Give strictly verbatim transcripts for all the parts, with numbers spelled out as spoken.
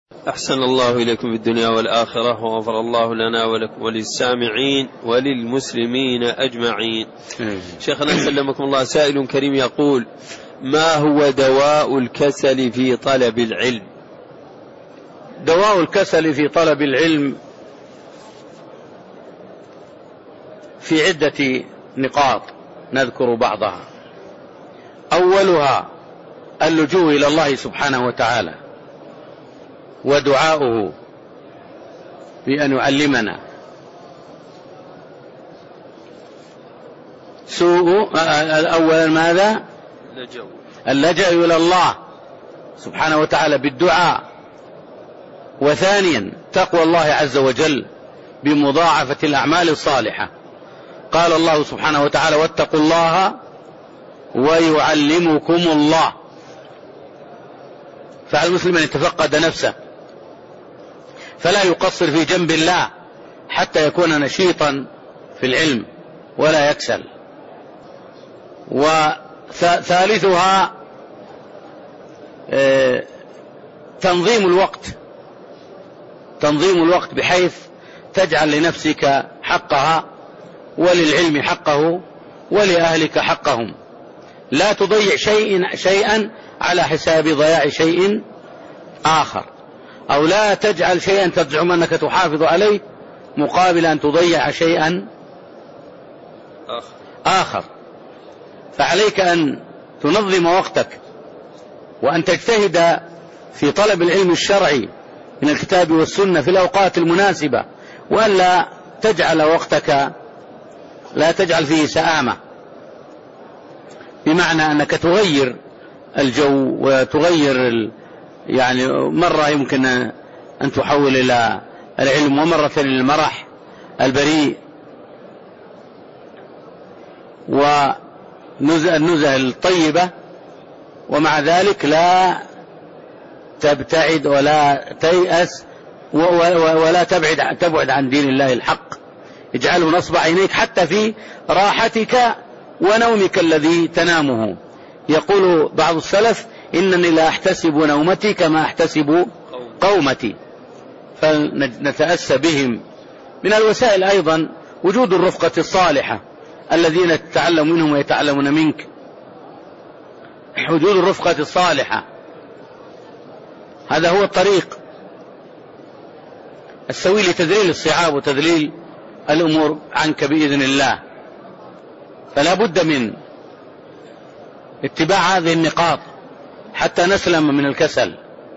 أحسن الله إليكم في الدنيا والآخرة، وغفر الله لنا ولكم وللسامعين وللمسلمين أجمعين. شيخنا سلمكم الله، سائل كريم يقول: ما هو دواء الكسل في طلب العلم؟ دواء الكسل في طلب العلم في عدة نقاط نذكر بعضها. أولها اللجوء إلى الله سبحانه وتعالى ودعاؤه بأن يعلمنا. سوء الأول ماذا؟ اللجأ إلى الله سبحانه وتعالى بالدعاء. وثانيا تقوى الله عز وجل بمضاعفة الأعمال الصالحة. قال الله سبحانه وتعالى: واتقوا الله ويعلمكم الله. فعلى المسلم أن يتفقد نفسه فلا يقصر في جنب الله حتى يكون نشيطا في العلم ولا يكسل. وثالثها تنظيم الوقت تنظيم الوقت بحيث تجعل لنفسك حقها وللعلم حقه ولأهلك حقهم. لا تضيع شيء شيئا على حساب ضياع شيء آخر، أو لا تجعل شيئا تزعم أنك تحافظ عليه مقابل أن تضيع شيئا آخر. فعليك أن تنظم وقتك وأن تجتهد في طلب العلم الشرعي من الكتاب والسنة في الأوقات المناسبة، وأن لا تجعل وقتك لا تجعل فيه سآمة، بمعنى أنك تغير الجو وتغير ال... يعني مرة يمكن أن تحول إلى العلم ومرة للمرح البريء والنزهة الطيبة، ومع ذلك لا تبتعد ولا تيأس ولا تبعد تبعد عن دين الله الحق. اجعله نصب عينيك حتى في راحتك ونومك الذي تنامه. يقول بعض السلف: إنني لا أحتسب نومتي كما أحتسب قومتي. فنتأسى بهم. من الوسائل أيضا وجود الرفقة الصالحة الذين تتعلم منهم ويتعلمون منك. وجود الرفقة الصالحة هذا هو الطريق السوي لتذليل الصعاب وتذليل الأمور عنك بإذن الله. فلا بد من اتباع هذه النقاط حتى نسلم من الكسل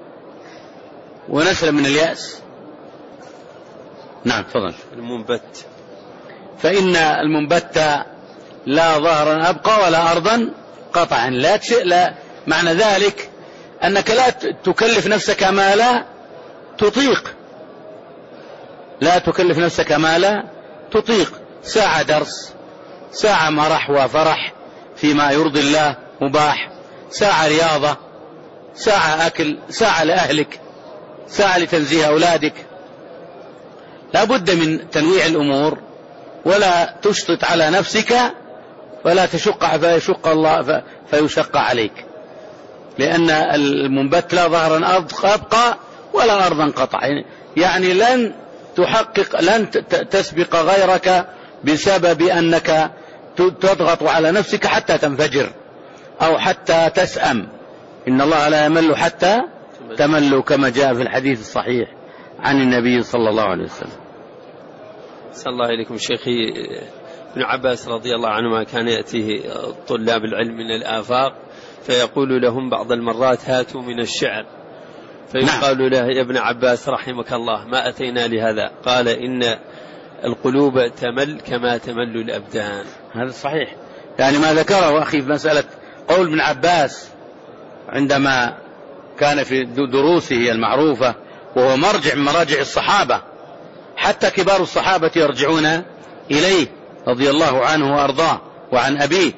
ونسلم من اليأس. نعم تفضل. المنبت، فإن المنبت لا ظهرا أبقى ولا أرضا قطعا. لا تشئ لا معنى ذلك أنك لا تكلف نفسك ما لا تطيق لا تكلف نفسك ما لا تطيق. ساعة درس، ساعة مرح وفرح فيما يرضي الله مباح، ساعة رياضة، ساعة أكل، ساعة لأهلك، ساعة لتنزيه أولادك. لا بد من تنويع الأمور، ولا تشطط على نفسك ولا تشق فيشق الله فيشق عليك، لأن المنبت لا ظهرا أبقى ولا أرضا قطع. يعني لن تحقق لن تسبق غيرك بسبب أنك تضغط على نفسك حتى تنفجر أو حتى تسأم. إن الله لا يمل حتى تملوا، كما جاء في الحديث الصحيح عن النبي صلى الله عليه وسلم. صلى الله عليكم شيخي. ابن عباس رضي الله عنهما كان يأتيه طلاب العلم من الآفاق فيقول لهم بعض المرات: هاتوا من الشعر. فيقال له: يا ابن عباس رحمك الله، ما أتينا لهذا. قال: إن القلوب تمل كما تمل الأبدان. هذا صحيح. يعني ما ذكره أخي في مسألة قول ابن عباس عندما كان في دروسه المعروفة، وهو مرجع من مراجع الصحابة، حتى كبار الصحابة يرجعون إليه رضي الله عنه وأرضاه وعن أبيه.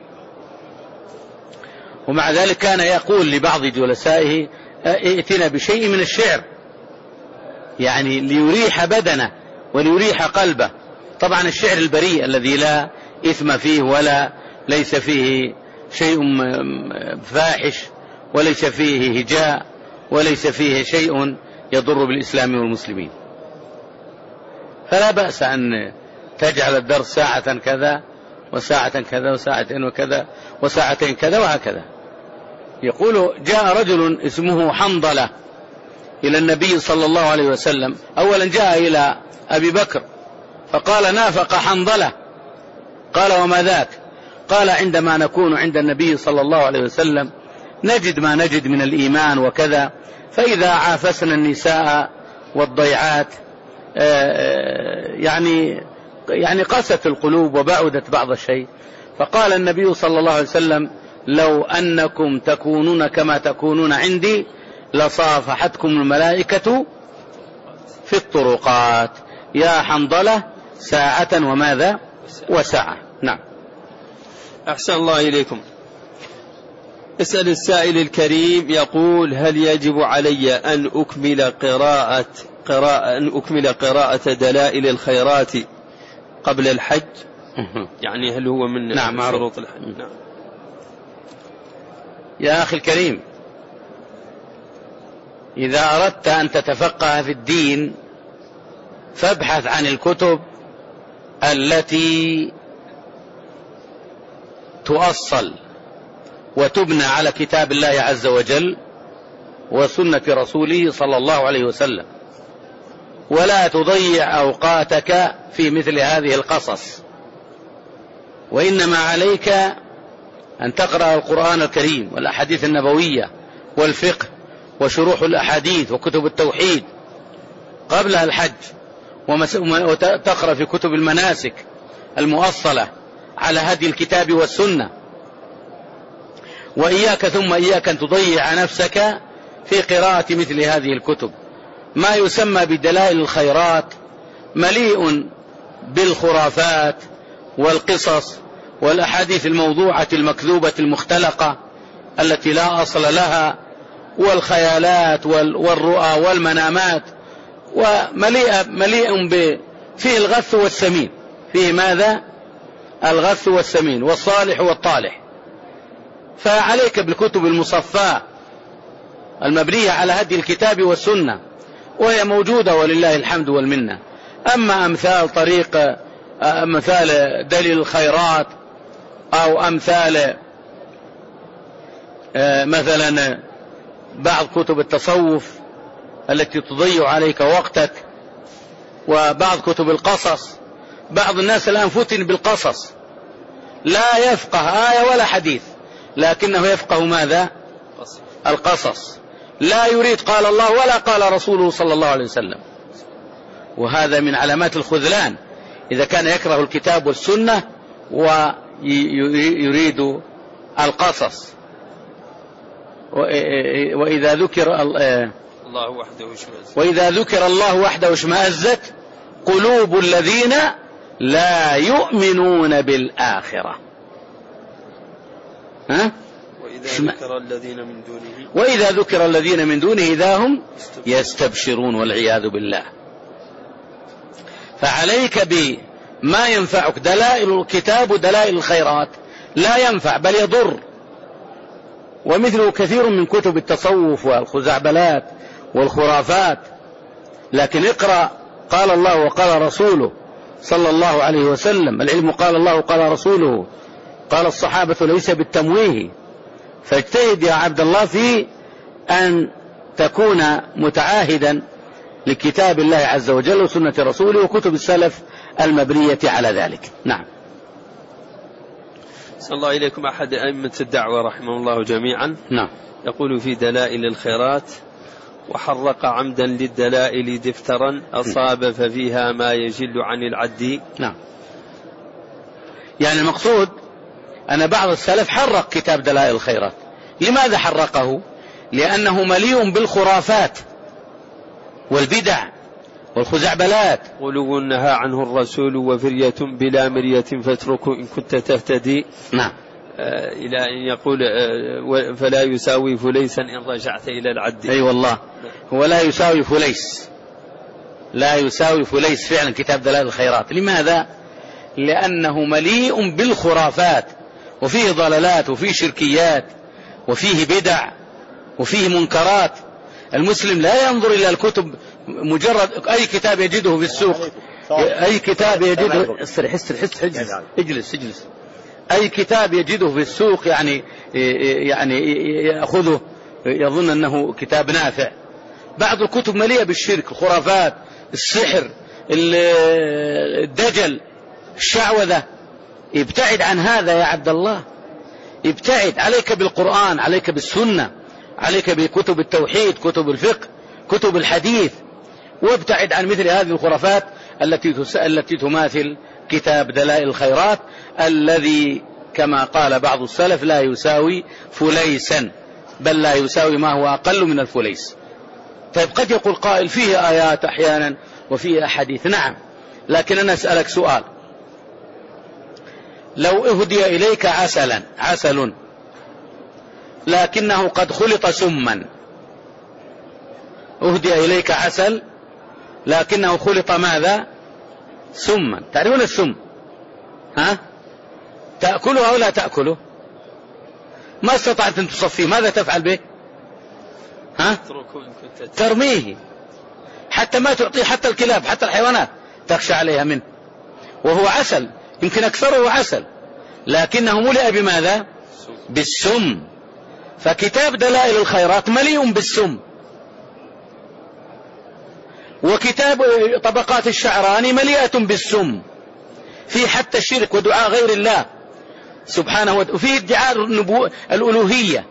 ومع ذلك كان يقول لبعض جلسائه: ائتنا بشيء من الشعر، يعني ليريح بدنه وليريح قلبه. طبعا الشعر البريء الذي لا إثم فيه ولا ليس فيه شيء فاحش وليس فيه هجاء وليس فيه شيء يضر بالإسلام والمسلمين. فلا بأس أن تجعل الدرس ساعة كذا وساعة كذا وساعتين وكذا وساعتين كذا وهكذا. يقول جاء رجل اسمه حنظلة إلى النبي صلى الله عليه وسلم. أولا جاء إلى أبي بكر فقال نافق حنظلة. قال وما ذاك؟ قال عندما نكون عند النبي صلى الله عليه وسلم نجد ما نجد من الإيمان وكذا، فإذا عافسنا النساء والضيعات يعني يعني قست القلوب وبعدت بعض الشيء. فقال النبي صلى الله عليه وسلم لو أنكم تكونون كما تكونون عندي لصافحتكم الملائكة في الطرقات. يا حنظلة ساعة وماذا وساعة. نعم. أحسن الله إليكم. اسأل السائل الكريم يقول هل يجب علي أن أكمل قراءة قراءة أن أكمل قراءة دلائل الخيرات قبل الحج؟ يعني هل هو من نعم شروط الحج؟ نعم. يا أخي الكريم، إذا أردت أن تتفقه في الدين فابحث عن الكتب التي تؤصل وتبنى على كتاب الله عز وجل وسنة رسوله صلى الله عليه وسلم، ولا تضيع أوقاتك في مثل هذه القصص. وإنما عليك أن تقرأ القرآن الكريم والأحاديث النبوية والفقه وشروح الأحاديث وكتب التوحيد قبل الحج، وتقرأ في كتب المناسك المؤصلة على هدي الكتاب والسنة. وإياك ثم إياك أن تضيع نفسك في قراءة مثل هذه الكتب. ما يسمى بدلائل الخيرات مليء بالخرافات والقصص والأحاديث الموضوعة المكذوبة المختلقة التي لا أصل لها، والخيالات والرؤى والمنامات، ومليء مليء فيه الغث والسمين. فيه ماذا؟ الغث والسمين والصالح والطالح. فعليك بالكتب المصفاة المبنية على هدي الكتاب والسنة، وهي موجودة ولله الحمد والمنة. أما أمثال طريق أمثال دليل الخيرات أو أمثال مثلا بعض كتب التصوف التي تضيع عليك وقتك، وبعض كتب القصص. بعض الناس الآن فتن بالقصص، لا يفقه آية ولا حديث، لكنه يفقه ماذا؟ القصص. لا يريد قال الله ولا قال رسوله صلى الله عليه وسلم. وهذا من علامات الخذلان إذا كان يكره الكتاب والسنة ويريد القصص. وإذا ذكر الله وحده اشمأزت وإذا ذكر الله وحده اشمأزت قلوب الذين لا يؤمنون بالآخرة. ها؟ وإذا ذكر الذين من دونه وإذا ذكر الذين من دونه إذا هم يستبشرون والعياذ بالله. فعليك بما ينفعك. دلائل الكتاب ودلائل الخيرات لا ينفع بل يضر، ومثله كثير من كتب التصوف والخزعبلات والخرافات. لكن اقرأ قال الله وقال رسوله صلى الله عليه وسلم. العلم قال الله وقال رسوله، قال الصحابة ليس بالتمويه. فاجتهد يا عبد الله في أن تكون متعاهدا لكتاب الله عز وجل وسنة رسوله وكتب السلف المبنية على ذلك. نعم. صلى الله إليكم. أحد أئمة الدعوة رحمه الله جميعا نعم. يقول في دلائل الخيرات: وحرق عمدا للدلائل دفترا أصاب ففيها ما يجل عن العد. نعم. يعني المقصود أن بعض السلف حرق كتاب دلائل الخيرات. لماذا حرقه؟ لأنه مليء بالخرافات والبدع والخزعبلات. غلو نهى عنه الرسول وفرية بلا مرية فاتركوا إن كنت تهتدي. نعم. آه إلى أن يقول آه فلا يساوي فليسا إن رجعت إلى العد. أي أيوة والله. هو لا يساوي فليس، لا يساوي فليس فعلا كتاب دلائل الخيرات. لماذا؟ لأنه مليء بالخرافات وفيه ضلالات وفيه شركيات وفيه بدع وفيه منكرات. المسلم لا ينظر إلى الكتب مجرد أي كتاب يجده في السوق، أي كتاب يجده استرح استرح اجلس اجلس اجلس أي كتاب يجده في السوق يعني يعني يأخذه يظن أنه كتاب نافع. بعض الكتب مليئة بالشرك، الخرافات، السحر، الدجل، الشعوذة. ابتعد عن هذا يا عبد الله، ابتعد. عليك بالقرآن، عليك بالسنة، عليك بكتب التوحيد، كتب الفقه، كتب الحديث، وابتعد عن مثل هذه الخرافات التي التي تماثل كتاب دلائل الخيرات الذي كما قال بعض السلف لا يساوي فليسا، بل لا يساوي ما هو أقل من الفليس. طيب قد يقول قائل فيه آيات أحيانا وفيه أحاديث، نعم، لكن أنا أسألك سؤال: لو أهدي إليك عسلا عسل لكنه قد خلط سما، أهدي إليك عسل لكنه خلط ماذا؟ سما. تعرفون السم؟ ها؟ تأكله أو لا تأكله؟ ما استطعت أن تصفيه، ماذا تفعل به؟ ها؟ ترميه، حتى ما تعطيه حتى الكلاب، حتى الحيوانات تخشى عليها منه، وهو عسل، يمكن أكثره عسل، لكنه ملئ بماذا؟ بالسم. فكتاب دلائل الخيرات مليء بالسم، وكتاب طبقات الشعراني مليئة بالسم، في حتى الشرك ودعاء غير الله سبحانه وتعالى، وفيه ادعاء الألوهية.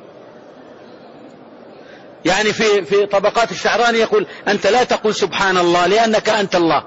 يعني في في طبقات الشعراني يقول: أنت لا تقول سبحان الله لأنك أنت الله،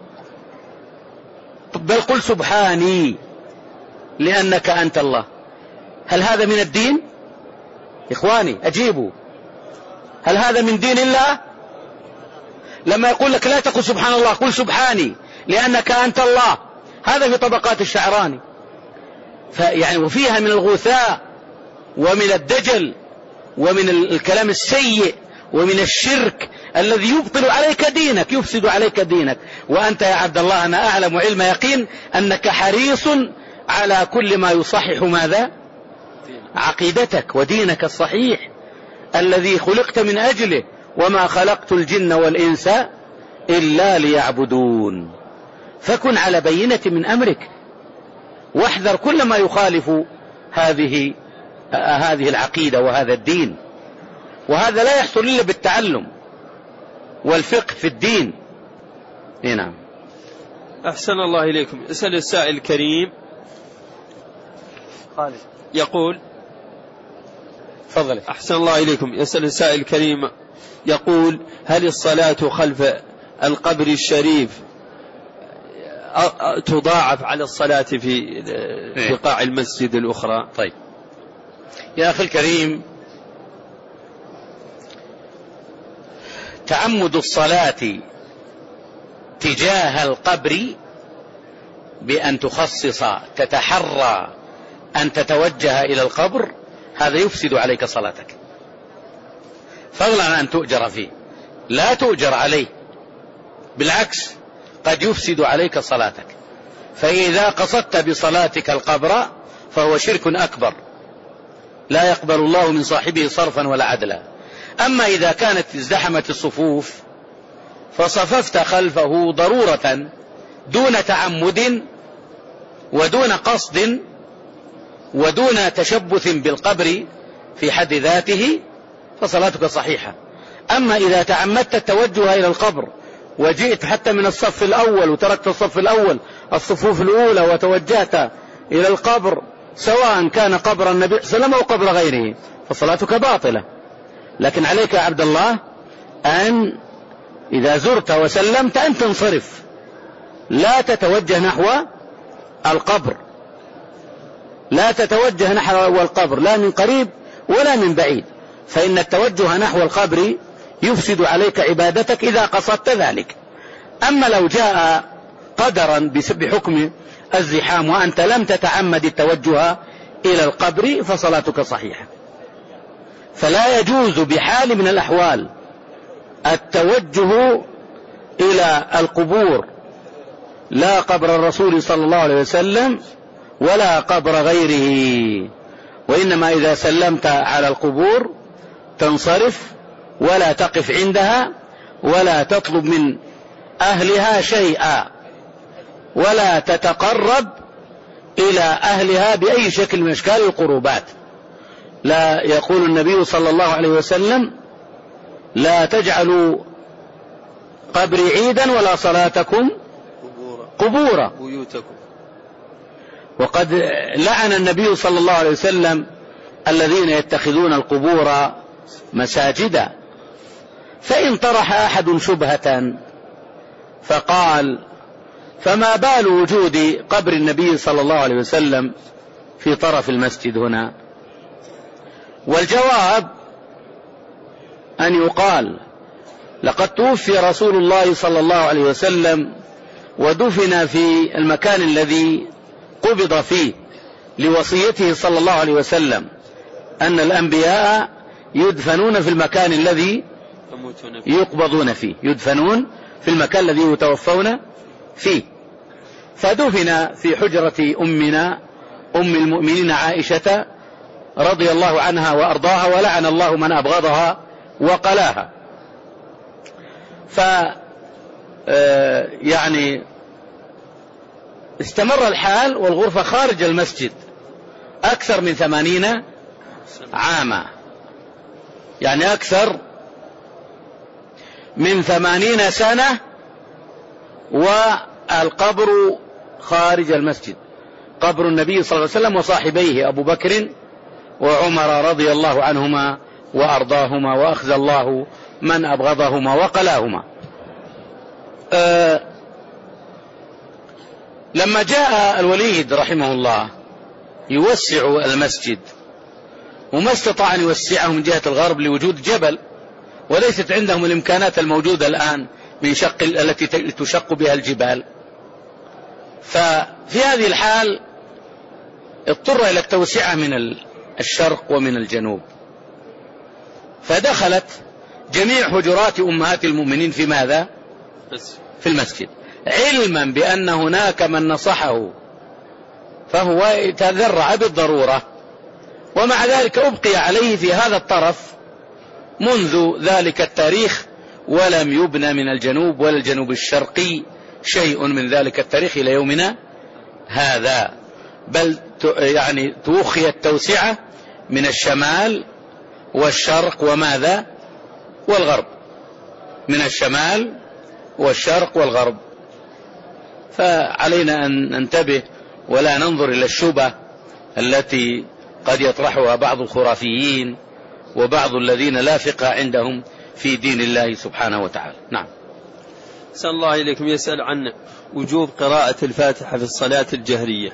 بل قل سبحاني لأنك أنت الله. هل هذا من الدين؟ إخواني أجيبوا، هل هذا من دين الله؟ لما يقول لك لا تقل سبحان الله، قل سبحاني لأنك أنت الله، هذا في طبقات الشعراني. فيعني وفيها من الغثاء ومن الدجل ومن الكلام السيء ومن الشرك الذي يبطل عليك دينك، يفسد عليك دينك. وأنت يا عبد الله أنا أعلم علم يقين أنك حريص على كل ما يصحح ماذا؟ عقيدتك ودينك الصحيح الذي خلقت من أجله، وما خلقت الجن والإنس إلا ليعبدون. فكن على بينة من أمرك، واحذر كل ما يخالف هذه هذه العقيدة وهذا الدين. وهذا لا يحصل إلا بالتعلم والفقه في الدين. نعم. أحسن الله إليكم. اسأل السائل الكريم يقول: فضل. أحسن الله إليكم. يسأل السائل الكريم يقول: هل الصلاة خلف القبر الشريف تضاعف على الصلاة في بقاع المسجد الأخرى؟ طيب يا أخي الكريم، تعمد الصلاة تجاه القبر بأن تخصص تتحرى أن تتوجه إلى القبر، هذا يفسد عليك صلاتك، فضلا عن أن تؤجر فيه، لا تؤجر عليه، بالعكس قد يفسد عليك صلاتك. فإذا قصدت بصلاتك القبر فهو شرك أكبر لا يقبل الله من صاحبه صرفا ولا عدلا. أما إذا كانت ازدحمت الصفوف فصففت خلفه ضرورة دون تعمد ودون قصد ودون تشبث بالقبر في حد ذاته فصلاتك صحيحة. أما إذا تعمدت التوجه إلى القبر وجئت حتى من الصف الأول وتركت الصف الأول الصفوف الأولى وتوجهت إلى القبر، سواء كان قبر النبي صلى الله عليه وسلم أو قبر غيره، فصلاتك باطلة. لكن عليك يا عبد الله أن إذا زرت وسلمت أن تنصرف، لا تتوجه نحو القبر، لا تتوجه نحو القبر لا من قريب ولا من بعيد، فإن التوجه نحو القبر يفسد عليك عبادتك إذا قصدت ذلك. أما لو جاء قدرا بحكم الزحام وأنت لم تتعمد التوجه إلى القبر فصلاتك صحيحة. فلا يجوز بحال من الأحوال التوجه إلى القبور، لا قبر الرسول صلى الله عليه وسلم ولا قبر غيره، وإنما إذا سلمت على القبور تنصرف ولا تقف عندها ولا تطلب من أهلها شيئا ولا تتقرب إلى أهلها بأي شكل من أشكال القربات. لا يقول النبي صلى الله عليه وسلم لا تجعلوا قبري عيدا ولا صلاتكم قبورا بيوتكم. وقد لعن النبي صلى الله عليه وسلم الذين يتخذون القبور مساجدا. فإن طرح أحد شبهة فقال فما بال وجود قبر النبي صلى الله عليه وسلم في طرف المسجد هنا؟ والجواب أن يقال لقد توفي رسول الله صلى الله عليه وسلم ودفن في المكان الذي قبض فيه لوصيته صلى الله عليه وسلم أن الأنبياء يدفنون في المكان الذي يقبضون فيه، يدفنون في المكان الذي يتوفون فيه. فدفن في حجرة أمنا أم المؤمنين عائشة رضي الله عنها وأرضاها، ولعن الله من أبغضها وقلاها. ف يعني استمر الحال والغرفة خارج المسجد أكثر من ثمانين عاما، يعني أكثر من ثمانين سنة والقبر خارج المسجد، قبر النبي صلى الله عليه وسلم وصاحبيه أبو بكر وعمر رضي الله عنهما وأرضاهما وأخزى الله من أبغضهما وقلاهما. أه لما جاء الوليد رحمه الله يوسع المسجد وما استطاع أن يوسعه من جهة الغرب لوجود جبل، وليست عندهم الإمكانات الموجودة الآن من شق التي تشق بها الجبال، ففي هذه الحال اضطر إلى التوسعة من الشرق ومن الجنوب، فدخلت جميع حجرات أمهات المؤمنين في ماذا؟ في المسجد، علما بأن هناك من نصحه فهو تذرع بالضرورة، ومع ذلك أبقي عليه في هذا الطرف منذ ذلك التاريخ، ولم يبنى من الجنوب ولا الجنوب الشرقي شيء من ذلك التاريخ إلى يومنا هذا، بل يعني توخي التوسعة من الشمال والشرق وماذا والغرب، من الشمال والشرق والغرب. فعلينا أن ننتبه ولا ننظر إلى الشبه التي قد يطرحها بعض الخرافيين وبعض الذين لا فقه عندهم في دين الله سبحانه وتعالى. نعم. أحسن الله إليكم. يسأل عن وجوب قراءة الفاتحة في الصلاة الجهرية،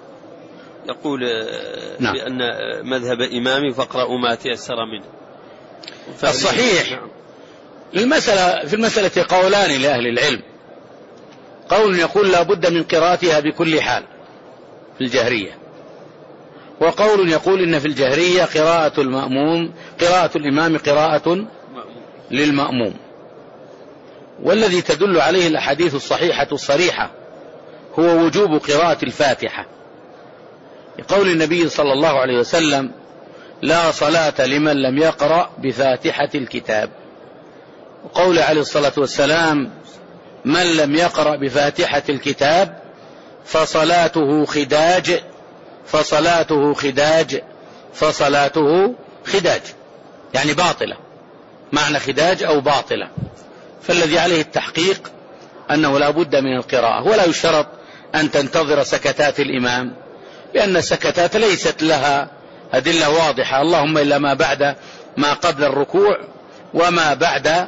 يقول نعم. بأن مذهب إمامي فاقرأوا ما تيسر منه. الصحيح نعم. المسألة في المسألة قولان لأهل العلم، قول يقول لا بد من قراءتها بكل حال في الجهرية، وقول يقول إن في الجهرية قراءة المأموم قراءة الإمام قراءة للمأموم، والذي تدل عليه الأحاديث الصحيحة الصريحة هو وجوب قراءة الفاتحة، لقول النبي صلى الله عليه وسلم لا صلاة لمن لم يقرأ بفاتحة الكتاب، وقول عليه الصلاة والسلام من لم يقرأ بفاتحة الكتاب فصلاته خداج فصلاته خداج فصلاته خداج، يعني باطلة، معنى خداج أو باطلة. فالذي عليه التحقيق أنه لا بد من القراءة، ولا يشترط أن تنتظر سكتات الإمام، لأن السكتات ليست لها أدلة واضحة، اللهم إلا ما بعد ما قبل الركوع وما بعد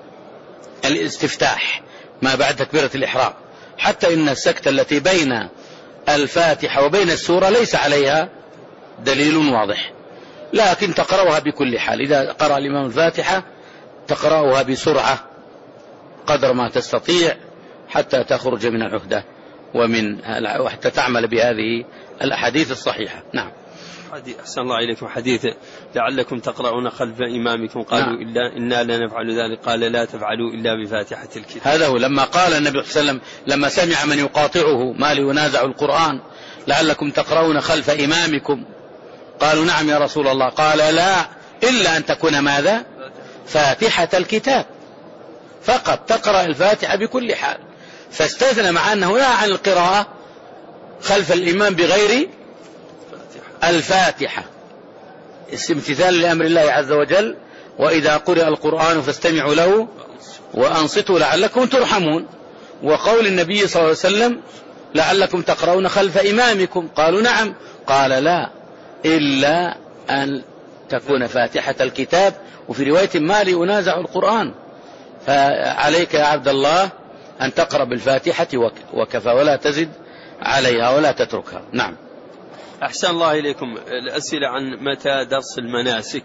الاستفتاح، ما بعد تكبيرة الإحرام، حتى إن السكتة التي بين الفاتحة وبين السورة ليس عليها دليل واضح، لكن تقرأها بكل حال. إذا قرأ الإمام الفاتحة تقرأها بسرعة قدر ما تستطيع حتى تخرج من العهدة ومن وحتى تعمل بهذه الأحاديث الصحيحة. نعم. أحسن الله إليكم. حديث لعلكم تقرؤون خلف إمامكم قالوا نعم. إلا إنا لا نفعل ذلك قال لا تفعلوا إلا بفاتحة الكتاب. هذا هو لما قال النبي صلى الله عليه وسلم لما سمع من يقاطعه ما لينازع القرآن لعلكم تقرؤون خلف إمامكم، قالوا نعم يا رسول الله، قال لا إلا أن تكون ماذا فاتحة الكتاب فقط، تقرأ الفاتحة بكل حال. فاستثنى مع أنه نهى عن القراءة خلف الإمام بغير الفاتحة امتثال لأمر الله عز وجل: وإذا قرئ القرآن فاستمعوا له وأنصتوا لعلكم ترحمون. وقول النبي صلى الله عليه وسلم: لعلكم تقرؤون خلف إمامكم. قالوا: نعم. قال: لا، إلا أن تكون فاتحة الكتاب. وفي رواية: ما لي أنازع القرآن. فعليك يا عبد الله أن تقرأ بالفاتحة وكفى، ولا تزد عليها ولا تتركها. نعم. أحسن الله إليكم. الأسئلة عن متى درس المناسك؟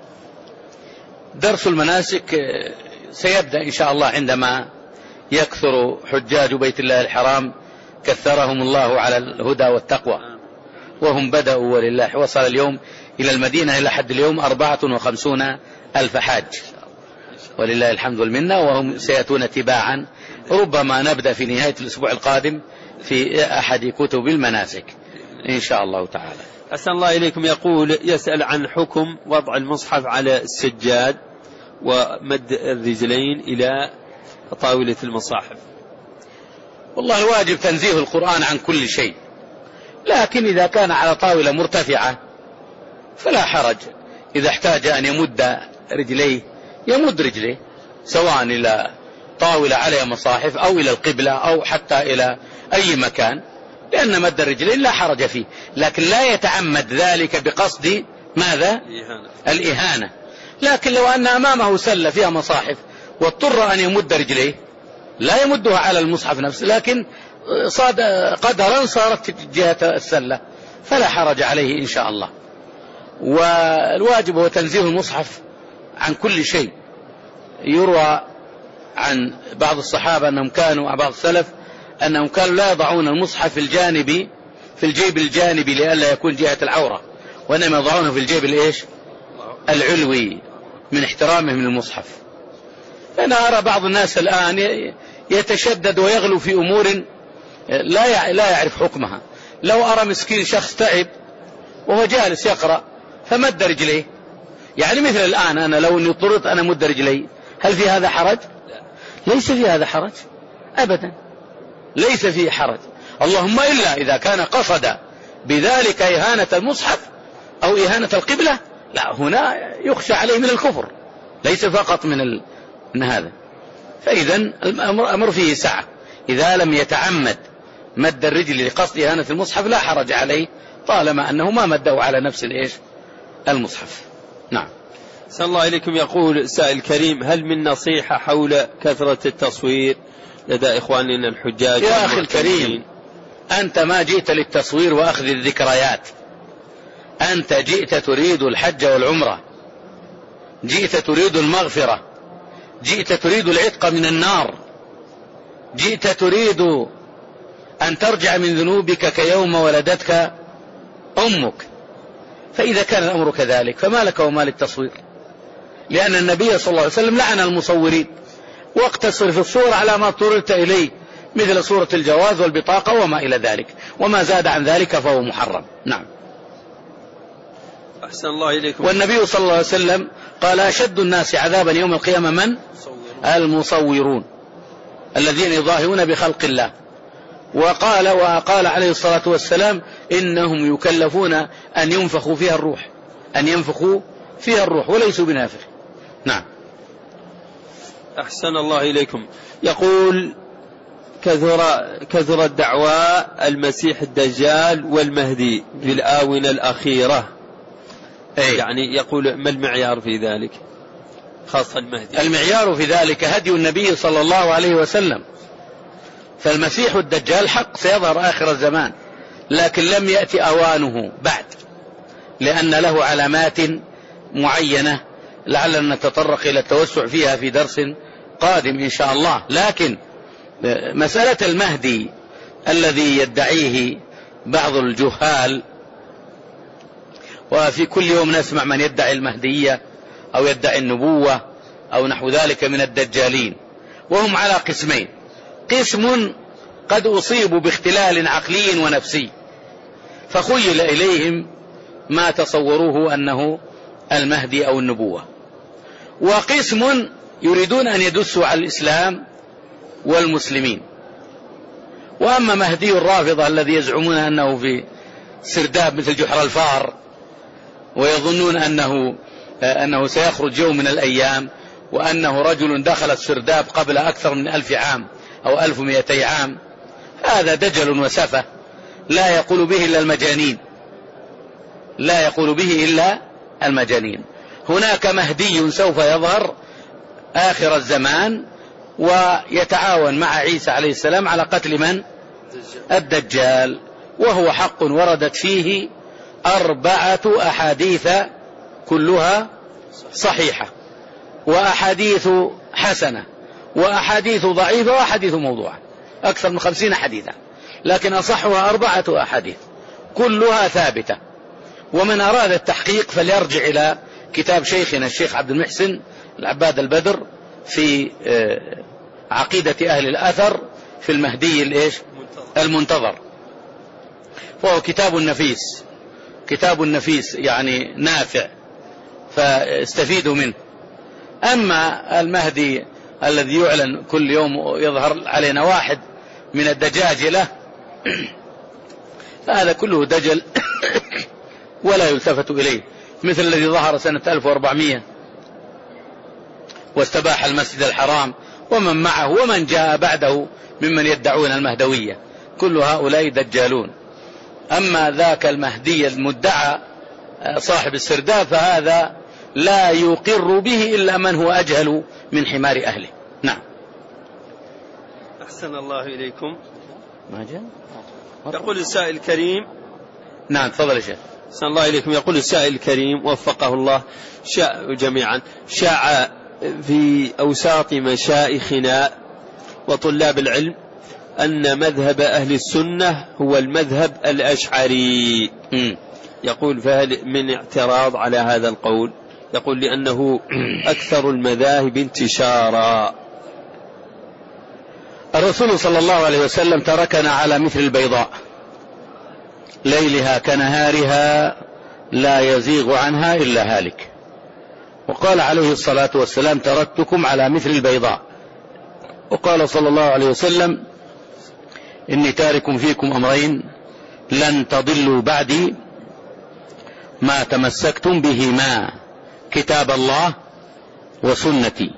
درس المناسك سيبدأ إن شاء الله عندما يكثر حجاج بيت الله الحرام، كثرهم الله على الهدى والتقوى، وهم بدأوا ولله. وصل اليوم إلى المدينة إلى حد اليوم أربعة وخمسون ألف حاج ولله الحمد والمنة، وهم سيأتون تباعا. ربما نبدأ في نهاية الأسبوع القادم في أحد كتب المناسك إن شاء الله تعالى. أحسن الله إليكم. يقول يسأل عن حكم وضع المصحف على السجاد ومد الرجلين إلى طاولة المصاحف. والله واجب تنزيه القرآن عن كل شيء، لكن إذا كان على طاولة مرتفعة فلا حرج. إذا احتاج أن يمد رجليه يمد رجليه، سواء إلى طاولة عليها مصاحف أو إلى القبلة أو حتى إلى أي مكان، لأن مد الرجلين لا حرج فيه. لكن لا يتعمد ذلك بقصد ماذا؟ الإهانة. الإهانة. لكن لو أن أمامه سلة فيها مصاحف واضطر أن يمد رجليه لا يمدها على المصحف نفسه، لكن صاد قدرا صارت جهة السلة، فلا حرج عليه إن شاء الله. والواجب هو تنزيه المصحف عن كل شيء. يروى عن بعض الصحابة أنهم كانوا، بعض السلف أنهم كانوا لا يضعون المصحف في الجانب في الجيب الجانبي لئلا يكون جهة العورة، وإنما يضعونه في الجيب الإيش العلوي من احترامهم للمصحف. أنا أرى بعض الناس الآن يتشدد ويغلو في أمور لا لا يعرف حكمها. لو أرى مسكين شخص تعب وهو جالس يقرأ فمد رجليه، يعني مثل الآن أنا لو أني اضطررت أنا مد رجلي، هل في هذا حرج؟ ليس في هذا حرج أبدا، ليس فيه حرج. اللهم إلا إذا كان قصد بذلك إهانة المصحف أو إهانة القبلة، لا، هنا يخشى عليه من الكفر، ليس فقط من, ال... من هذا. فإذا الأمر فيه سعة. إذا لم يتعمد مد الرجل لقصد إهانة المصحف لا حرج عليه، طالما أنه ما مده على نفس الإيش المصحف. نعم. صلى الله عليكم. يقول سائل كريم: هل من نصيحة حول كثرة التصوير لدى إخواننا الحجاج؟ يا أخي الكريم، أنت ما جئت للتصوير وأخذ الذكريات، أنت جئت تريد الحج والعمرة، جئت تريد المغفرة، جئت تريد العتق من النار، جئت تريد أن ترجع من ذنوبك كيوم ولدتك أمك. فإذا كان الأمر كذلك فما لك وما للتصوير؟ لأن النبي صلى الله عليه وسلم لعن المصورين، واقتصر في الصور على ما اضطررت إليه، مثل صورة الجواز والبطاقة وما إلى ذلك، وما زاد عن ذلك فهو محرم. نعم. أحسن الله إليكم. والنبي صلى الله عليه وسلم قال: أشد الناس عذابا يوم القيامة من؟ المصورون الذين يضاهئون بخلق الله. وقال وقال عليه الصلاة والسلام: إنهم يكلفون أن ينفخوا فيها الروح، أن ينفخوا فيها الروح وليسوا بنافخ. نعم. أحسن الله إليكم. يقول: كثر كثر الدعوى المسيح الدجال والمهدي في الآونة الأخيرة. أي. يعني يقول: ما المعيار في ذلك خاصة المهدي؟ المعيار في ذلك هدي النبي صلى الله عليه وسلم. فالمسيح الدجال حق سيظهر آخر الزمان، لكن لم يأتي أوانه بعد، لأن له علامات معينة لعلنا نتطرق إلى التوسع فيها في درس قادم إن شاء الله. لكن مسألة المهدي الذي يدعيه بعض الجهال، وفي كل يوم نسمع من يدعي المهدية أو يدعي النبوة أو نحو ذلك من الدجالين، وهم على قسمين: قسم قد أصيبوا باختلال عقلي ونفسي فخيل إليهم ما تصوروه أنه المهدي أو النبوة، وقسم يريدون أن يدسوا على الإسلام والمسلمين. وأما مهدي الرافضة الذي يزعمون أنه في سرداب مثل جحر الفار، ويظنون أنه, أنه سيخرج يوم من الأيام، وأنه رجل دخل السرداب قبل أكثر من ألف عام أو ألف ومئتي عام، هذا دجل وسفة لا يقول به إلا المجانين، لا يقول به إلا المجانين. هناك مهدي سوف يظهر آخر الزمان ويتعاون مع عيسى عليه السلام على قتل من؟ الدجال، وهو حق وردت فيه أربعة أحاديث كلها صحيحة، وأحاديث حسنة، وأحاديث ضعيفة، وأحاديث موضوعة، أكثر من خمسين حديثا، لكن أصحها أربعة أحاديث كلها ثابتة. ومن أراد التحقيق فليرجع إلى كتاب شيخنا الشيخ عبد المحسن العباد البدر في عقيدة أهل الأثر في المهدي الإيش المنتظر، فهو كتاب نفيس، كتاب نفيس يعني نافع، فاستفيدوا منه. أما المهدي الذي يعلن كل يوم يظهر علينا واحد من الدجاجلة فهذا كله دجل ولا يلتفت إليه، مثل الذي ظهر سنة ألف وأربعمائة واستباح المسجد الحرام ومن معه ومن جاء بعده ممن يدعون المهدوية، كل هؤلاء دجالون. أما ذاك المهدي المدعى صاحب السرداب فهذا لا يقر به إلا من هو أجهل من حمار أهله. نعم. أحسن الله إليكم. ما جاء؟ يقول السائل الكريم. نعم تفضل يا شيخ. أحسن الله إليكم. يقول السائل الكريم وفقه الله شاء جميعا، شاع في أوساط مشايخنا وطلاب العلم أن مذهب أهل السنة هو المذهب الأشعري. م. يقول فهل من اعتراض على هذا القول؟ يقول لأنه أكثر المذاهب انتشارا. الرسول صلى الله عليه وسلم تركنا على مثل البيضاء ليلها كنهارها لا يزيغ عنها إلا هالك، وقال عليه الصلاة والسلام تركتكم على مثل البيضاء، وقال صلى الله عليه وسلم إني تارك فيكم أمرين لن تضلوا بعدي ما تمسكتم بهما، كتاب الله وسنتي،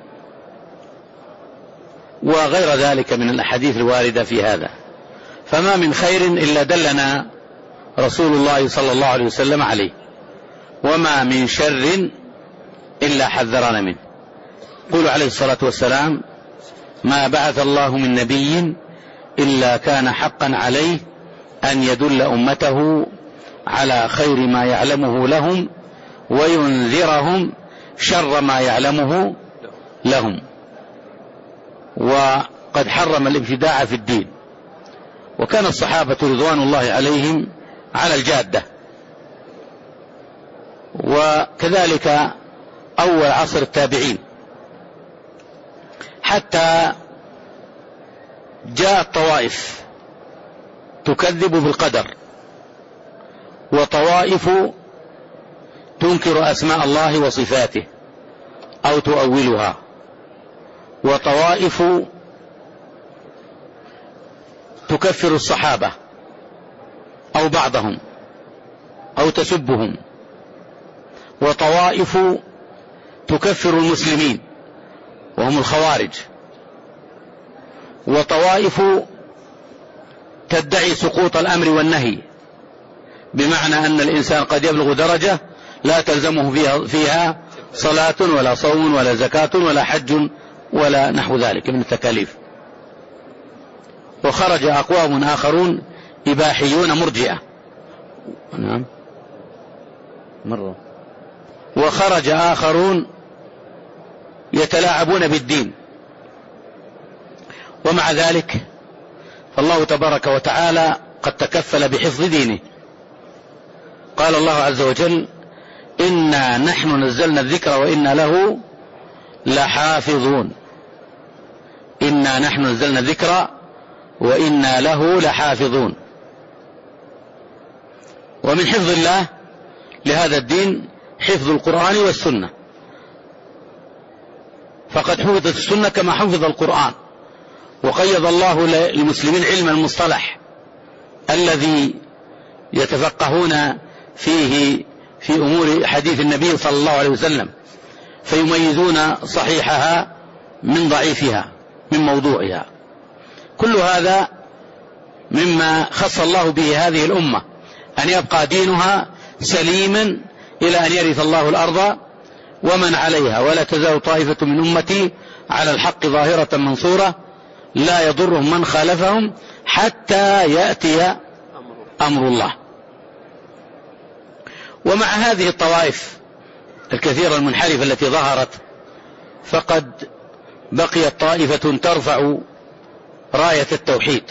وغير ذلك من الأحاديث الواردة في هذا. فما من خير إلا دلنا رسول الله صلى الله عليه وسلم عليه، وما من شر إلا حذرنا منه. قول عليه الصلاة والسلام ما بعث الله من نبي إلا كان حقا عليه أن يدل أمته على خير ما يعلمه لهم وينذرهم شر ما يعلمه لهم، وقد حرم الابتداع في الدين. وكان الصحابة رضوان الله عليهم على الجادة، وكذلك أول عصر التابعين، حتى جاءت طوائف تكذب بالقدر، وطوائف تنكر أسماء الله وصفاته أو تؤولها، وطوائف تكفر الصحابة أو بعضهم أو تسبهم، وطوائف تكفر المسلمين وهم الخوارج، وطوائف تدعي سقوط الأمر والنهي، بمعنى أن الإنسان قد يبلغ درجة لا تلزمه فيها, فيها صلاة ولا صوم ولا زكاة ولا حج ولا نحو ذلك من التكاليف. وخرج أقوام آخرون إباحيون مرجئة، نعم مرة، وخرج آخرون يتلاعبون بالدين. ومع ذلك فالله تبارك وتعالى قد تكفل بحفظ دينه. قال الله عز وجل إنا نحن نزلنا الذكر وإنا له لحافظون، إنا نحن نزلنا الذكر وإنا له لحافظون. ومن حفظ الله لهذا الدين حفظ القرآن والسنة، فقد حفظت السنة كما حفظ القرآن. وقيض الله للمسلمين علم المصطلح الذي يتفقهون فيه في أمور حديث النبي صلى الله عليه وسلم، فيميزون صحيحها من ضعيفها من موضوعها. كل هذا مما خص الله به هذه الأمة، أن يبقى دينها سليما إلى أن يرث الله الأرض ومن عليها، ولا تزال طائفة من أمتي على الحق ظاهرة منصورة لا يضرهم من خالفهم حتى يأتي أمر الله. ومع هذه الطوائف الكثيرة المنحرفة التي ظهرت، فقد بقيت طائفة ترفع راية التوحيد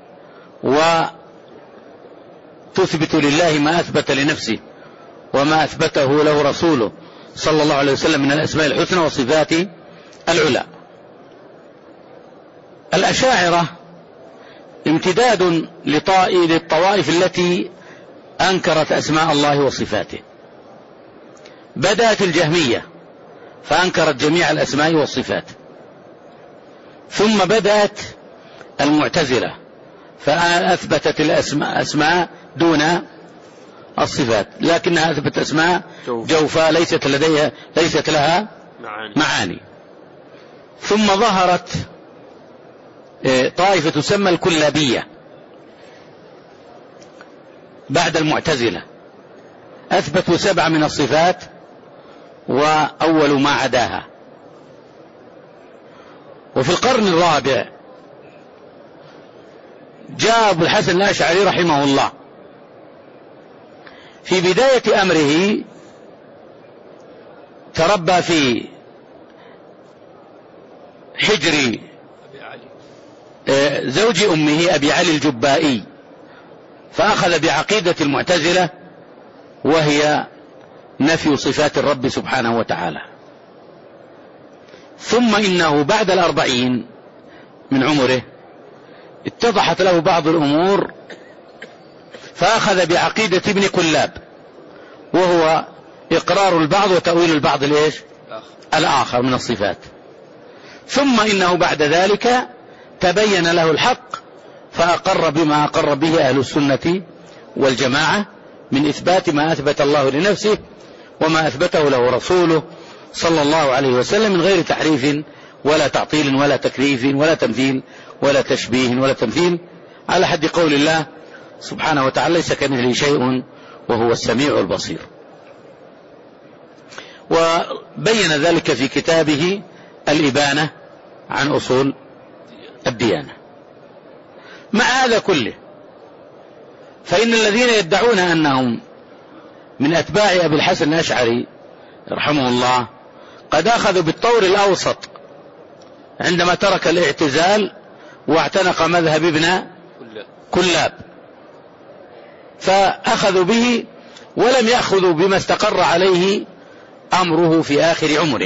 وتثبت لله ما أثبت لنفسه وما أثبته له رسوله صلى الله عليه وسلم من الأسماء الحسنى والصفات العلى. الأشاعرة امتداد للطوائف التي أنكرت أسماء الله وصفاته. بدأت الجهمية فأنكرت جميع الأسماء والصفات، ثم بدأت المعتزلة فأثبتت الأسماء أسماء دون الصفات، لكنها أثبت أسماء جوفاء ليست لديها ليست لها معاني, معاني. ثم ظهرت طائفة تسمى الكلابية بعد المعتزلة، أثبتوا سبع من الصفات وأول ما عداها. وفي القرن الرابع جاء أبو الحسن الأشعري رحمه الله في بداية أمره، تربى في حجر زوج أمه أبي علي الجبائي، فأخذ بعقيدة المعتزلة وهي نفي صفات الرب سبحانه وتعالى. ثم إنه بعد الأربعين من عمره اتضحت له بعض الأمور، فأخذ بعقيدة ابن كلاب، وهو إقرار البعض وتأويل البعض الإيش؟ الآخر من الصفات. ثم إنه بعد ذلك تبين له الحق فأقر بما أقر به أهل السنة والجماعة من إثبات ما أثبت الله لنفسه وما أثبته له رسوله صلى الله عليه وسلم من غير تحريف ولا تعطيل ولا تكريف ولا تمثيل ولا تشبيه ولا تمثيل، على حد قول الله سبحانه وتعالى ليس كمثله شيء وهو السميع البصير. وبين ذلك في كتابه الإبانة عن أصول الديانة. مع هذا كله فإن الذين يدعون أنهم من أتباع أبي الحسن الأشعري رحمه الله قد أخذوا بالطور الأوسط عندما ترك الاعتزال واعتنق مذهب ابن كلاب، فأخذوا به ولم يأخذوا بما استقر عليه أمره في آخر عمره،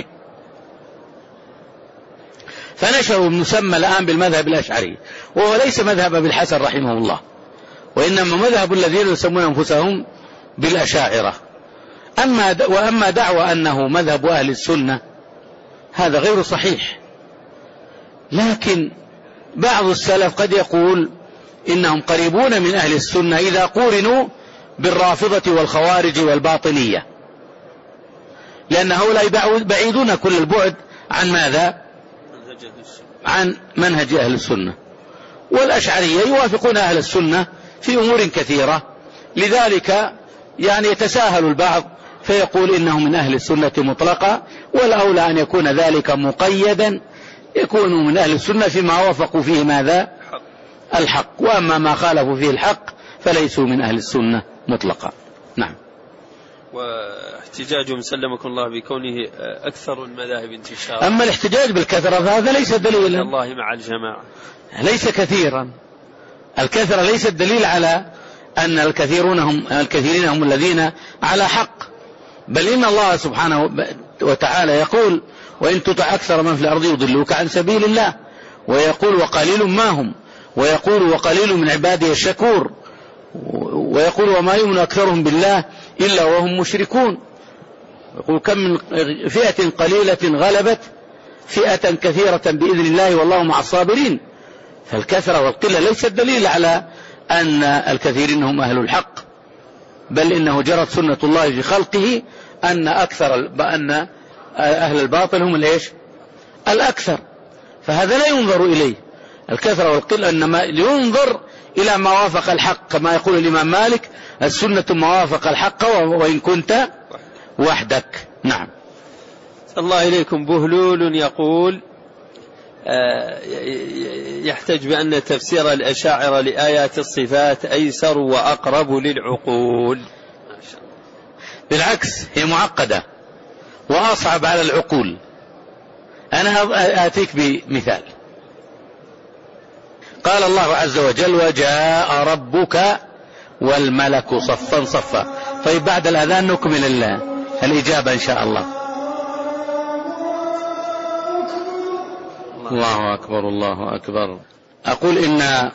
فنشروا المسمى الآن بالمذهب الأشعري، وهو ليس مذهب أبي الحسن رحمه الله، وإنما مذهب الذين يسمون أنفسهم بالأشاعرة. أما وأما دعوى أنه مذهب أهل السنة هذا غير صحيح، لكن بعض السلف قد يقول إنهم قريبون من أهل السنة إذا قورنوا بالرافضة والخوارج والباطنية، لأن هؤلاء بعيدون كل البعد عن ماذا؟ عن منهج أهل السنة. والأشعرية يوافقون أهل السنة في أمور كثيرة، لذلك يعني يتساهل البعض فيقول إنه من أهل السنة مطلقة، والأولى أن يكون ذلك مقيدا، يكونوا من أهل السنة فيما وافقوا فيه ماذا؟ الحق، وأما ما خالفوا فيه الحق فليسوا من أهل السنة مطلقا. نعم. واحتجاجهم سلمكم الله بكونه أكثر المذاهب انتشارا. أما الاحتجاج بالكثرة فهذا ليس دليلا، الله مع الجماعة ليس كثيرا. الكثرة ليس دليل على أن الكثيرون هم الكثيرين هم الذين على حق، بل إن الله سبحانه وتعالى يقول وإن تطع أكثر من في الأرض يضلوك عن سبيل الله، ويقول وقليل ما هم، ويقول وقليل من عبادي الشكور، ويقول وما يؤمن أكثرهم بالله إلا وهم مشركون، يقول كم من فئة قليلة غلبت فئة كثيرة بإذن الله والله مع الصابرين. فالكثرة والقلة ليست دليل على أن الكثيرين هم أهل الحق، بل إنه جرت سنة الله في خلقه أن أكثر أن أهل الباطل هم الإيش؟ الأكثر. فهذا لا ينظر إليه الكثرة والقلة، إنما ينظر إلى ما وافق الحق، كما يقول الإمام مالك: السنة ما وافق الحق وإن كنت وحدك. نعم. الله إليكم. بهلول يقول يحتج بأن تفسير الأشاعرة لآيات الصفات أيسر وأقرب للعقول. بالعكس، هي معقدة وأصعب على العقول. أنا آتيك بمثال. قال الله عز وجل: وجاء ربك والملك صفا صفا. طيب بعد الأذان نكمل الإجابة إن شاء الله. الله أكبر الله أكبر. أقول إن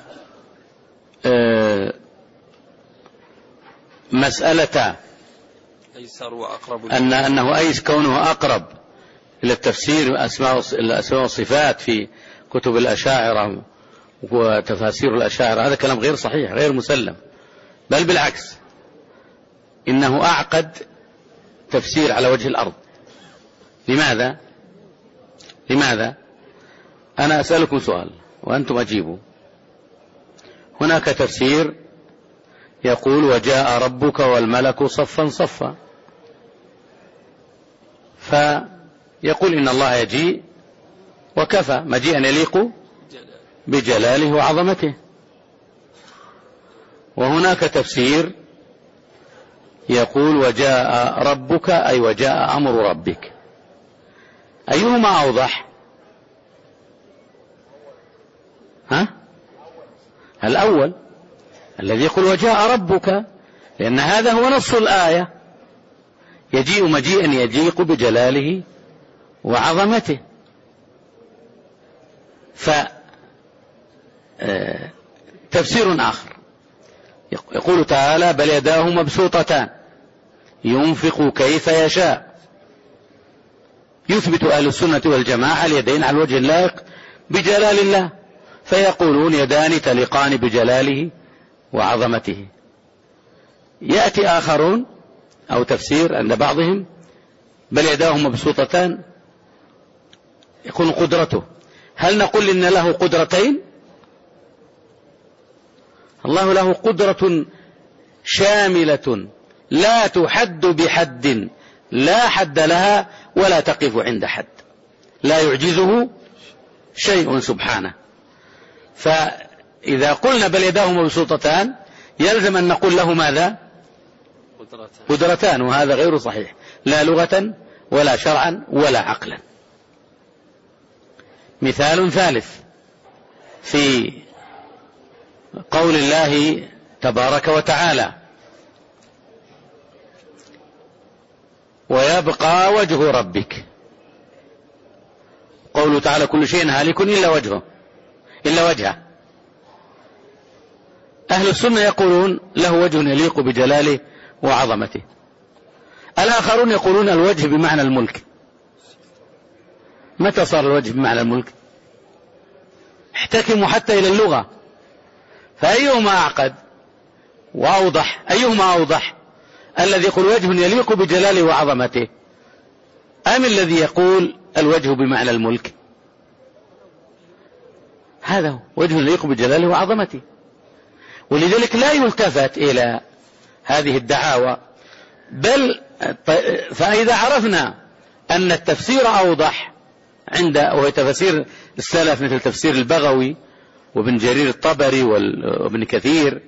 مسألة أيسر وأقرب أن أنه أيس كونه أقرب إلى التفسير أسماء الأسماء والصفات في كتب الأشاعرة وتفاسير الأشاعرة، هذا كلام غير صحيح غير مسلم، بل بالعكس إنه أعقد تفسير على وجه الأرض. لماذا؟ لماذا؟ أنا أسألكم سؤال وأنتم أجيبوا. هناك تفسير يقول: وجاء ربك والملك صفا صفا، فيقول إن الله يجيء وكفى مجيئا يليق بجلاله وعظمته. وهناك تفسير يقول: وجاء ربك أي وجاء أمر ربك. أيهما أوضح؟ ها؟ الأول الذي يقول وجاء ربك، لأن هذا هو نص الآية: يجيء مجيئا يليق بجلاله وعظمته. فتفسير آخر يقول تعالى: بل يداه مبسوطتان ينفق كيف يشاء. يثبت أهل السنة والجماعة اليدين على الوجه اللائق بجلال الله، فيقولون: يدان تليقان بجلاله وعظمته. يأتي آخرون أو تفسير عند بعضهم: بل يداه مبسوطتان يكون قدرته. هل نقول إن له قدرتين؟ الله له قدرة شاملة لا تحد بحد، لا حد لها ولا تقف عند حد، لا يعجزه شيء سبحانه. فإذا قلنا بل يداه مبسوطتان يلزم أن نقول له ماذا؟ قدرتان، وهذا غير صحيح، لا لغة ولا شرعا ولا عقلا. مثال ثالث في قول الله تبارك وتعالى: ويبقى وجه ربك. قوله تعالى: كل شيء هالك إلا وجهه إلا وجهه. أهل السنة يقولون له وجه يليق بجلاله وعظمته. الآخرون يقولون الوجه بمعنى الملك. متى صار الوجه بمعنى الملك؟ احتكموا حتى إلى اللغة، فأيهما أعقد وأوضح؟ أيهما أوضح؟ الذي يقول وجه يليق بجلاله وعظمته، أم الذي يقول الوجه بمعنى الملك؟ هذا هو وجه يليق بجلاله وعظمته. ولذلك لا يلتفت إلى هذه الدعاوى، بل فإذا عرفنا أن التفسير أوضح عند وهي تفسير السلف مثل تفسير البغوي وابن جرير الطبري وابن كثير،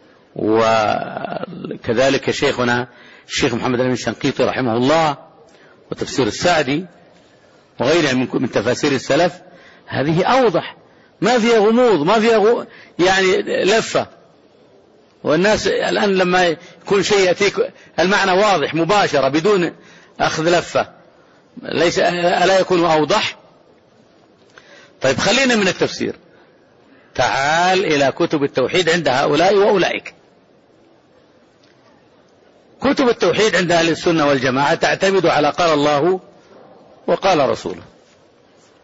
وكذلك شيخنا الشيخ محمد الأمين الشنقيطي رحمه الله، وتفسير السعدي وغيرها من تفاسير السلف، هذه أوضح، ما فيها غموض، ما فيها غ... يعني لفة. والناس الآن لما يكون شيء يأتيك المعنى واضح مباشرة بدون أخذ لفة، ليس ألا يكون أوضح؟ طيب خلينا من التفسير، تعال إلى كتب التوحيد عند هؤلاء وأولئك. كتب التوحيد عند أهل السنة والجماعة تعتمد على قال الله وقال رسوله،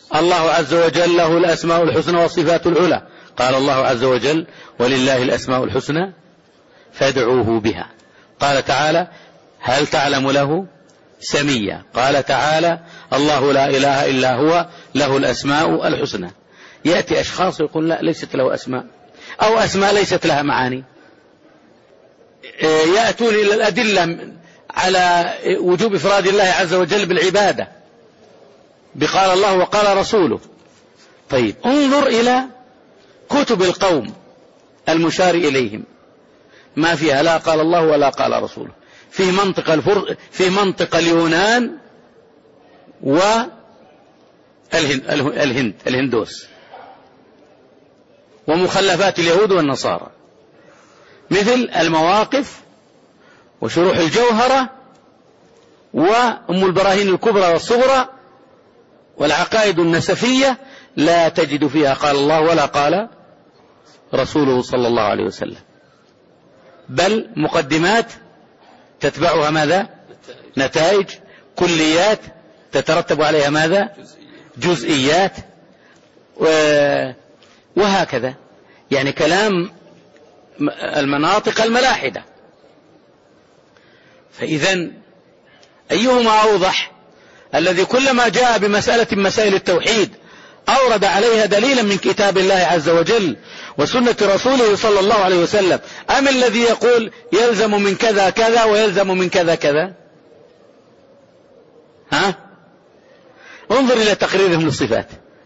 الله عز وجل له الأسماء الحسنى والصفات العلى. قال الله عز وجل ولله الأسماء الحسنى فادعوه بها. قال تعالى هل تعلم له سميا. قال تعالى الله لا إله إلا هو له الأسماء الحسنى. يأتي أشخاص يقول لا ليست له أسماء أو أسماء ليست لها معاني، يأتون إلى الأدلة على وجوب إفراد الله عز وجل بالعبادة بقال الله وقال رسوله. طيب انظر إلى كتب القوم المشار إليهم ما فيها لا قال الله ولا قال رسوله. فيه منطق الفر... فيه منطق اليونان والهند الهند الهندوس ومخلفات اليهود والنصارى مثل المواقف وشروح الجوهرة وأم البراهين الكبرى والصغرى والعقائد النسفية لا تجد فيها قال الله ولا قال رسوله صلى الله عليه وسلم، بل مقدمات تتبعها ماذا؟ نتائج، كليات تترتب عليها ماذا؟ جزئيات، وهكذا. يعني كلام المناطق الملاحدة. فإذا أيهما أوضح؟ الذي كلما جاء بمسألة مسائل التوحيد أورد عليها دليلا من كتاب الله عز وجل وسنة رسوله صلى الله عليه وسلم، أم الذي يقول يلزم من كذا كذا ويلزم من كذا كذا؟ ها؟ انظر إلى تقريرهم للصفات.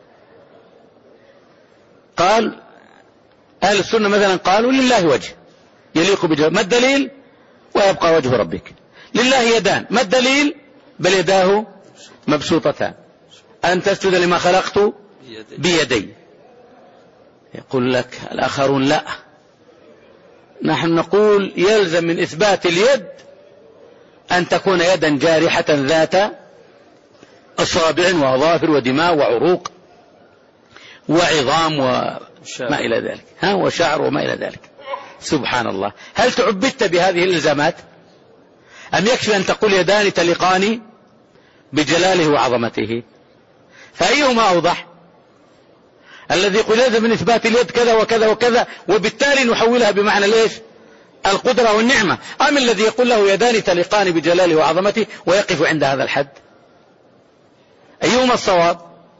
قال أهل السنة مثلا قالوا لله وجه يليق بجهه، ما الدليل؟ ويبقى وجه ربك. لله يدان، ما الدليل؟ بل يداه مبسوطتان، أن تسجد لما خلقت بيدي. يقول لك الآخرون لا، نحن نقول يلزم من إثبات اليد أن تكون يدا جارحة ذات أصابع وأظافر ودماء وعروق وعظام وما إلى ذلك، ها وشعر وما إلى ذلك. سبحان الله، هل تعبدت بهذه الإلزامات أم يكفي أن تقول يدان تلقان بجلاله وعظمته؟ فأيهما أوضح؟ الذي يقول يلزم من إثبات اليد كذا وكذا وكذا وبالتالي نحولها بمعنى ليش؟ القدرة والنعمة، أم الذي يقول له يدان تلقان بجلاله وعظمته ويقف عند هذا الحد؟ أيهما الصواب؟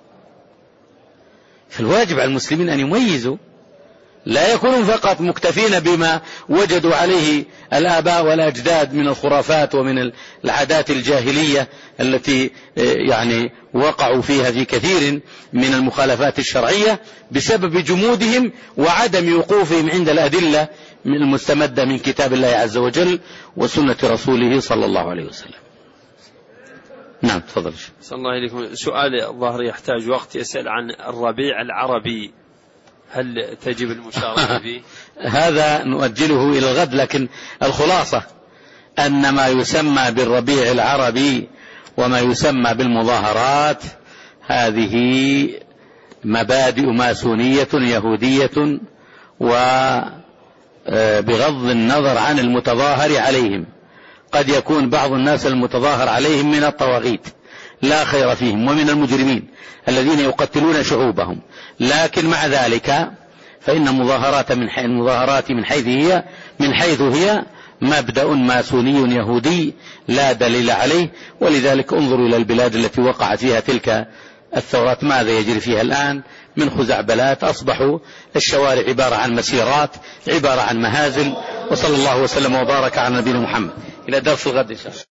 فالواجب على المسلمين أن يميزوا، لا يكونوا فقط مكتفين بما وجدوا عليه الآباء والأجداد من الخرافات ومن العادات الجاهلية التي يعني وقعوا فيها في كثير من المخالفات الشرعية بسبب جمودهم وعدم وقوفهم عند الأدلة المستمدة من كتاب الله عز وجل وسنة رسوله صلى الله عليه وسلم. نعم تفضل. صلى الله عليكم. سؤال الظاهر يحتاج وقت، يسأل عن الربيع العربي، هل تجب المشاركة فيه؟ هذا نؤجله إلى الغد، لكن الخلاصة أن ما يسمى بالربيع العربي وما يسمى بالمظاهرات هذه مبادئ ماسونية يهودية، وبغض النظر عن المتظاهر عليهم. قد يكون بعض الناس المتظاهر عليهم من الطواغيت لا خير فيهم ومن المجرمين الذين يقتلون شعوبهم، لكن مع ذلك فإن المظاهرات من حيث المظاهرات من حيث هي من حيث هي مبدأ ماسوني يهودي لا دليل عليه. ولذلك انظروا إلى البلاد التي وقعت فيها تلك الثورات، ماذا يجري فيها الآن من خزعبلات؟ أصبحوا الشوارع عبارة عن مسيرات، عبارة عن مهازل. وصلى الله وسلم وبارك على نبينا محمد. إلى درس الغد إن شاء الله.